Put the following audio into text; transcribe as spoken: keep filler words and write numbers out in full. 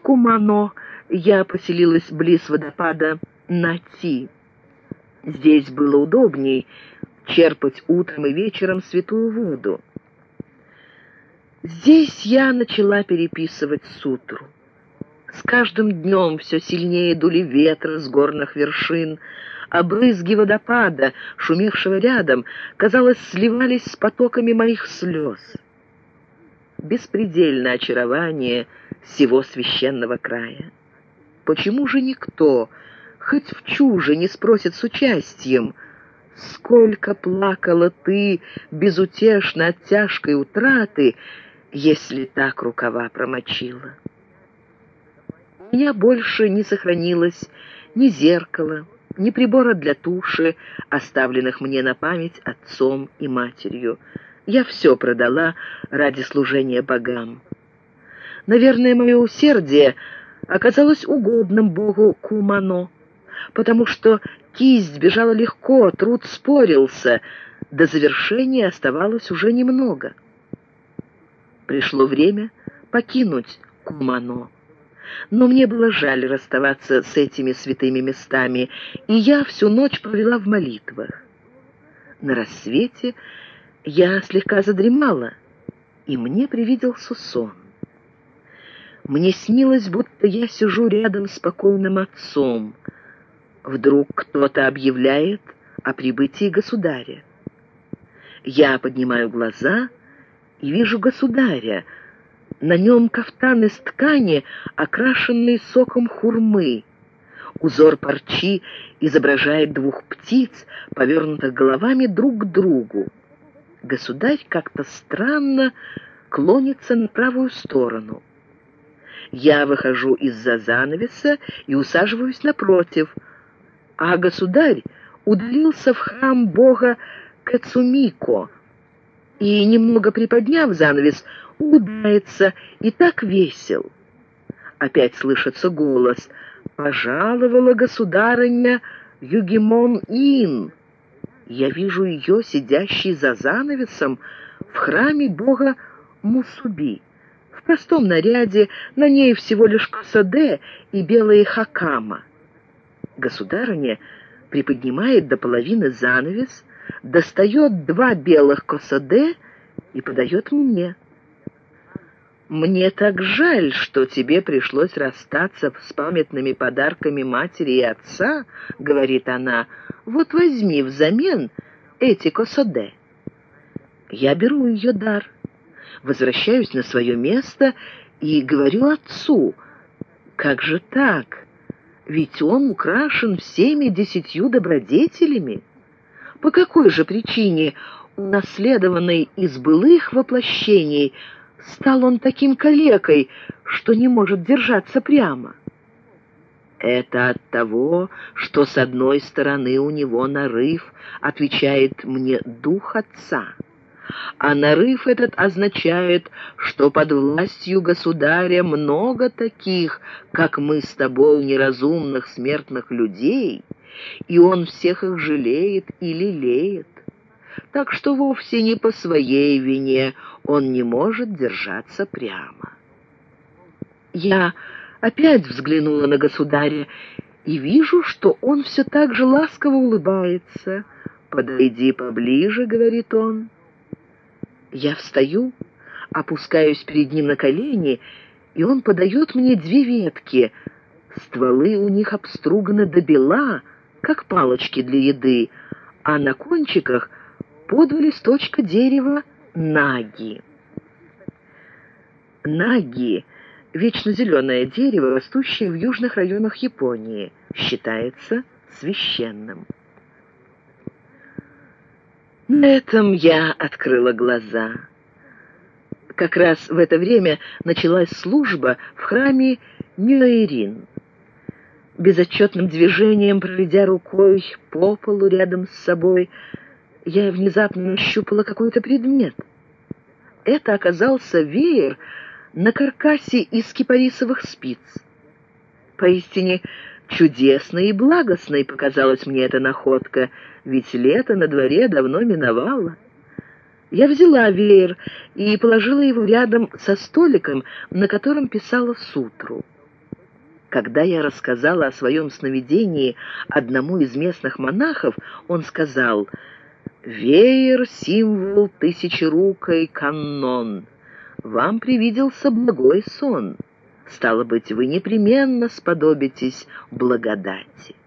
Кумано я поселилась близ водопада Нати. Здесь было удобней черпать утром и вечером святую воду. Здесь я начала переписывать сутру. С каждым днем все сильнее дули ветры с горных вершин, а брызги водопада, шумевшего рядом, казалось, сливались с потоками моих слез. Беспредельное очарование сего священного края. Почему же никто, хоть в чуже, не спросит с участием: сколько плакала ты безутешно от тяжкой утраты, если так рукава промочила? У меня больше не сохранилось ни зеркала, ни прибора для туши, оставленных мне на память отцом и матерью. Я все продала ради служения богам. Наверное, мое усердие оказалось угодным богу Кумано, потому что кисть бежала легко, труд спорился, до завершения оставалось уже немного. Пришло время покинуть Кумано. Но мне было жаль расставаться с этими святыми местами, и я всю ночь провела в молитвах. На рассвете я слегка задремала, и мне привиделся сон. Мне снилось, будто я сижу рядом с покойным отцом. Вдруг кто-то объявляет о прибытии государя. Я поднимаю глаза и вижу государя. На нем кафтан из ткани, окрашенный соком хурмы. Узор парчи изображает двух птиц, повернутых головами друг к другу. Государь как-то странно клонится на правую сторону. Я выхожу из-за занавеса и усаживаюсь напротив, а государь удалился в храм бога Кацумико и, немного приподняв занавес, улыбается и так весел. Опять слышится голос: «Пожаловала государыня Югимон-ин». Я вижу ее, сидящей за занавесом, в храме бога Мусуби. В простом наряде, на ней всего лишь косоде и белые хакама. Государыня приподнимает до половины занавес, достает два белых косоде и подает мне. «Мне так жаль, что тебе пришлось расстаться с памятными подарками матери и отца», — говорит она. «Вот возьми взамен эти косоде». Я беру ее дар, возвращаюсь на свое место и говорю отцу: «Как же так? Ведь он украшен всеми десятью добродетелями. По какой же причине, унаследованной из былых воплощений, стал он таким калекой, что не может держаться прямо?» «Это от того, что с одной стороны у него нарыв», — отвечает мне дух отца. «А нарыв этот означает, что под властью государя много таких, как мы с тобой, неразумных смертных людей, и он всех их жалеет и лелеет. Так что вовсе не по своей вине он не может держаться прямо». Я опять взглянула на государя и вижу, что он все так же ласково улыбается. «Подойди поближе», — говорит он. Я встаю, опускаюсь перед ним на колени, и он подает мне две ветки. Стволы у них обструганы до бела, как палочки для еды, а на кончиках по два листочка дерева наги. Наги — вечно зеленое дерево, растущее в южных районах Японии, считается священным. На этом я открыла глаза. Как раз в это время началась служба в храме Нюэйрин. Безотчетным движением, проведя рукой по полу рядом с собой, я внезапно нащупала какой-то предмет. Это оказался веер на каркасе из кипарисовых спиц. Поистине чудесной и благостной показалась мне эта находка, ведь лето на дворе давно миновало. Я взяла веер и положила его рядом со столиком, на котором писала сутру. Когда я рассказала о своем сновидении одному из местных монахов, он сказал: «Веер — символ тысячерукой канон. Вам привиделся благой сон. Стало быть, вы непременно сподобитесь благодати».